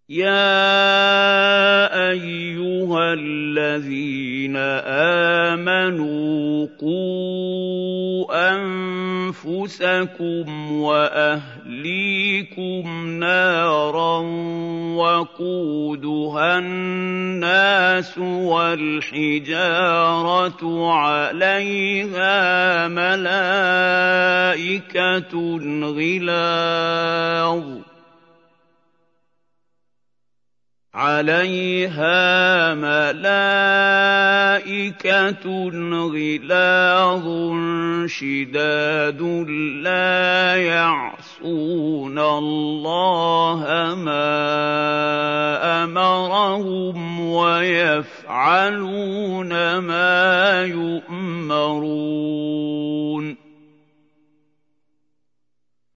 يَا أَيُّهَا الَّذِينَ آمَنُوا قُوا أَنفُسَكُمْ وَأَهْلِيكُمْ نَارًا وَقُودُهَا النَّاسُ وَالْحِجَارَةُ عَلَيْهَا مَلَائِكَةٌ غِلَاظٌ شِدَادٌ لَّا يَعْصُونَ اللَّهَ مَا أَمَرَهُمْ وَيَفْعَلُونَ مَا يُؤْمَرُونَ